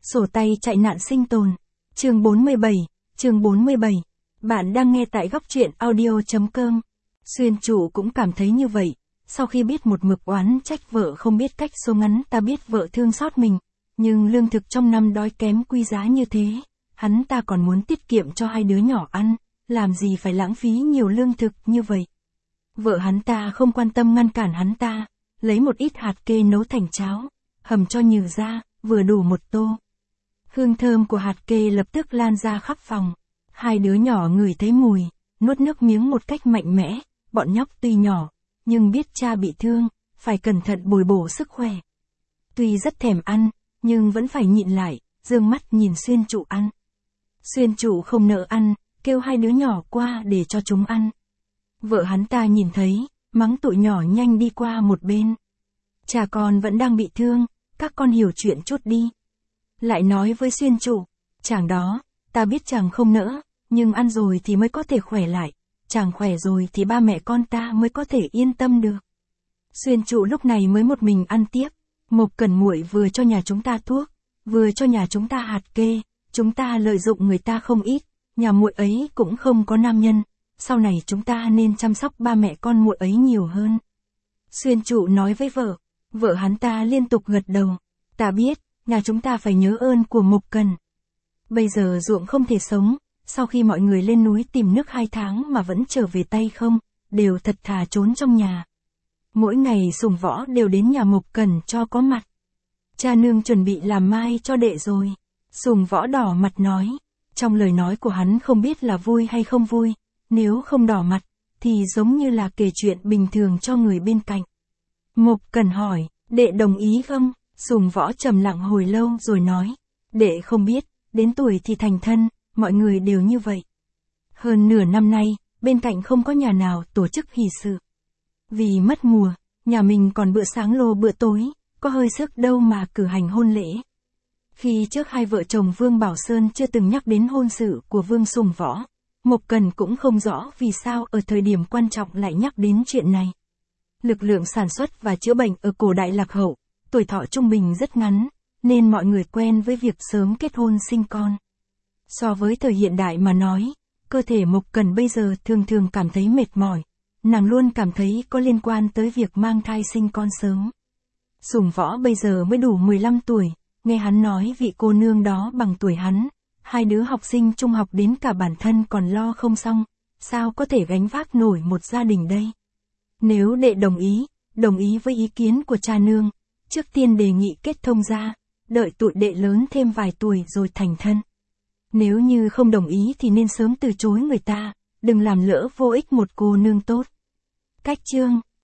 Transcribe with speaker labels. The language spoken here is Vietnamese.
Speaker 1: Sổ tay chạy nạn sinh tồn. Chương 47, chương 47. Bạn đang nghe tại góc truyện audio.com. Xuyên chủ cũng cảm thấy như vậy, sau khi biết một mực oán trách vợ không biết cách số ngắn, ta biết vợ thương xót mình, nhưng lương thực trong năm đói kém quý giá như thế, hắn ta còn muốn tiết kiệm cho hai đứa nhỏ ăn, làm gì phải lãng phí nhiều lương thực như vậy. Vợ hắn ta không quan tâm ngăn cản hắn ta, lấy một ít hạt kê nấu thành cháo, hầm cho nhừ ra, vừa đủ một tô. Hương thơm của hạt kê lập tức lan ra khắp phòng. Hai đứa nhỏ ngửi thấy mùi, nuốt nước miếng một cách mạnh mẽ, bọn nhóc tuy nhỏ, nhưng biết cha bị thương, phải cẩn thận bồi bổ sức khỏe. Tuy rất thèm ăn, nhưng vẫn phải nhịn lại, dương mắt nhìn Xuyên Trụ ăn. Xuyên Trụ không nỡ ăn, kêu hai đứa nhỏ qua để cho chúng ăn. Vợ hắn ta nhìn thấy, mắng tụi nhỏ nhanh đi qua một bên. Cha con vẫn đang bị thương, các con hiểu chuyện chút đi. Lại nói với Xuyên Trụ, chàng đó, ta biết chàng không nỡ, nhưng ăn rồi thì mới có thể khỏe lại, chàng khỏe rồi thì ba mẹ con ta mới có thể yên tâm được. Xuyên Trụ lúc này mới một mình ăn tiếp, Mộc Cẩn muội vừa cho nhà chúng ta thuốc, vừa cho nhà chúng ta hạt kê, chúng ta lợi dụng người ta không ít, nhà muội ấy cũng không có nam nhân, sau này chúng ta nên chăm sóc ba mẹ con muội ấy nhiều hơn. Xuyên Trụ nói với vợ hắn ta liên tục gật đầu, ta biết, nhà chúng ta phải nhớ ơn của Mộc Cẩn. Bây giờ ruộng không thể sống, sau khi mọi người lên núi tìm nước 2 tháng mà vẫn trở về tay không, đều thật thà trốn trong nhà. Mỗi ngày Sùng Võ đều đến nhà Mộc Cẩn cho có mặt. Cha nương chuẩn bị làm mai cho đệ rồi. Sùng Võ đỏ mặt nói. Trong lời nói của hắn không biết là vui hay không vui, nếu không đỏ mặt, thì giống như là kể chuyện bình thường cho người bên cạnh. Mộc Cẩn hỏi, đệ đồng ý không? Sùng Võ trầm lặng hồi lâu rồi nói, đệ không biết, đến tuổi thì thành thân, mọi người đều như vậy. Hơn nửa năm nay, bên cạnh không có nhà nào tổ chức hỷ sự. Vì mất mùa, nhà mình còn bữa sáng lô bữa tối, có hơi sức đâu mà cử hành hôn lễ. Khi trước hai vợ chồng Vương Bảo Sơn chưa từng nhắc đến hôn sự của Vương Sùng Võ, Mộc Cẩn cũng không rõ vì sao ở thời điểm quan trọng lại nhắc đến chuyện này. Lực lượng sản xuất và chữa bệnh ở cổ đại lạc hậu, tuổi thọ trung bình rất ngắn, nên mọi người quen với việc sớm kết hôn sinh con. So với thời hiện đại mà nói, cơ thể Mộc Cẩn bây giờ thường cảm thấy mệt mỏi, nàng luôn cảm thấy có liên quan tới việc mang thai sinh con sớm. Sùng Võ bây giờ mới đủ 15 tuổi, nghe hắn nói vị cô nương đó bằng tuổi hắn, hai đứa học sinh trung học đến cả bản thân còn lo không xong, sao có thể gánh vác nổi một gia đình đây. Nếu đệ đồng ý với ý kiến của cha nương, trước tiên đề nghị kết thông gia, đợi tụi đệ lớn thêm vài tuổi rồi thành thân. Nếu như không đồng ý thì nên sớm từ chối người ta, đừng làm lỡ vô ích một cô nương tốt. Cách chương